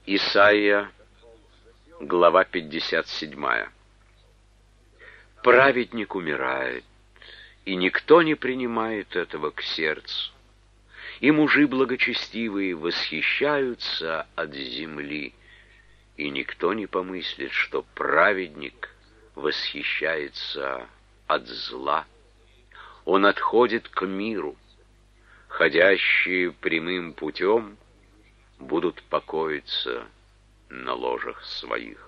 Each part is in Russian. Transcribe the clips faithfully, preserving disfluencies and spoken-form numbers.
Исайя, глава пятьдесят семь. Праведник умирает, и никто не принимает этого к сердцу. И мужи благочестивые восхищаются от земли, и никто не помыслит, что праведник восхищается от зла. Он отходит к миру. Ходящие прямым путем будут покоиться на ложах своих.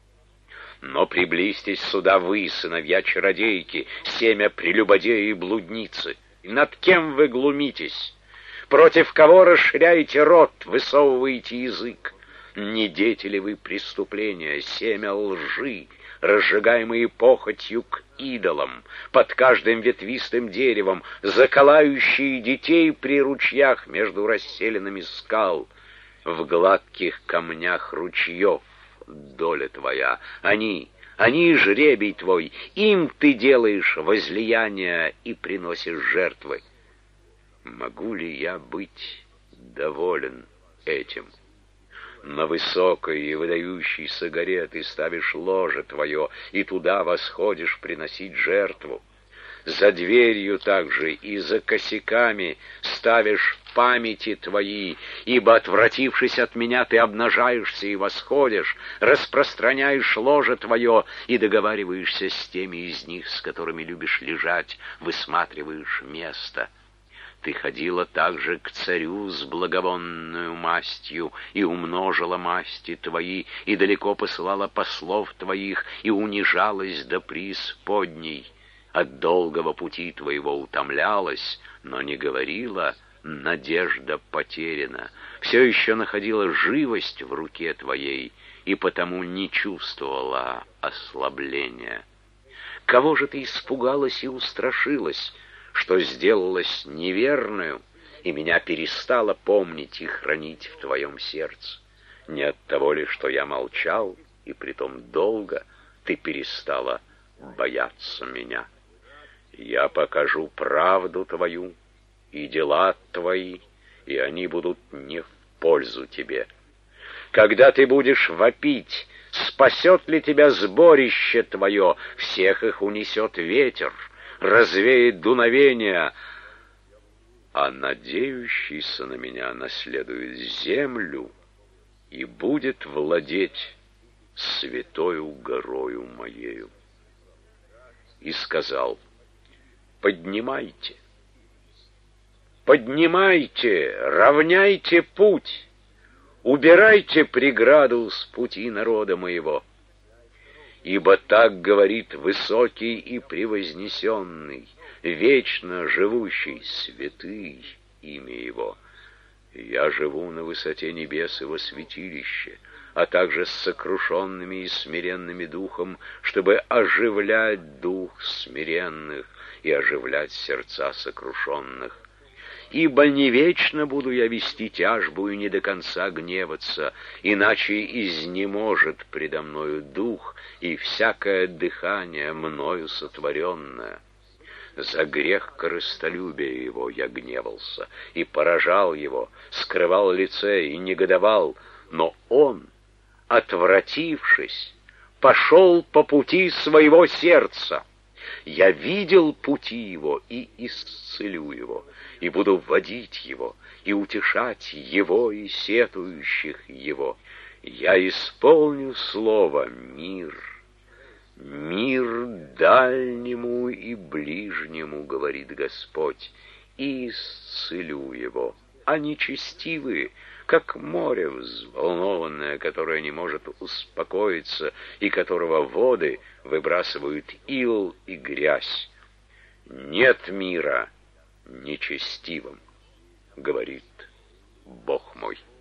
Но приблизьтесь сюда вы, сыновья чародейки, семя прелюбодея и блудницы. И над кем вы глумитесь? Против кого расширяете рот, высовываете язык? Не дети ли вы преступления, семя лжи, разжигаемые похотью к идолам, под каждым ветвистым деревом, заколающие детей при ручьях между расселенными скал, в гладких камнях ручьев доля твоя. Они, они жребий твой, им ты делаешь возлияния и приносишь жертвы. Могу ли я быть доволен этим? На высокой и выдающейся горе ты ставишь ложе твое, и туда восходишь приносить жертву. За дверью также и за косяками ставишь памяти твои, ибо, отвратившись от меня, ты обнажаешься и восходишь, распространяешь ложе твое и договариваешься с теми из них, с которыми любишь лежать, высматриваешь место. Ты ходила также к царю с благовонную мастью, и умножила масти твои, и далеко посылала послов твоих, и унижалась до преисподней. От долгого пути твоего утомлялась, но не говорила: надежда потеряна. Все еще находила живость в руке твоей, и потому не чувствовала ослабления. Кого же ты испугалась и устрашилась, что сделалась неверную, и меня перестала помнить и хранить в твоем сердце? Не от того ли, что я молчал, и притом долго, ты перестала бояться меня? Я покажу правду твою и дела твои, и они будут не в пользу тебе. Когда ты будешь вопить, спасет ли тебя сборище твое? Всех их унесет ветер, развеет дуновение, а надеющийся на меня наследует землю и будет владеть святою горою моею. И сказал: поднимайте, поднимайте, равняйте путь, убирайте преграду с пути народа моего. Ибо так говорит высокий и превознесенный, вечно живущий, святый имя его. Я живу на высоте небес и во святилище, а также с сокрушенными и смиренными духом, чтобы оживлять дух смиренных и оживлять сердца сокрушенных. Ибо не вечно буду я вести тяжбу и не до конца гневаться, иначе изнеможет предо мною дух и всякое дыхание мною сотворенное. За грех корыстолюбия его я гневался и поражал его, скрывал лице и негодовал, но он, отвратившись, пошел по пути своего сердца. Я видел пути его и исцелю его, и буду вводить его, и утешать его и сетующих его. Я исполню слово мир, мир дальнему и ближнему, говорит Господь, и исцелю его. А нечестивые, как море взволнованное, которое не может успокоиться, и которого воды выбрасывают ил и грязь. Нет мира нечестивым, говорит Бог мой.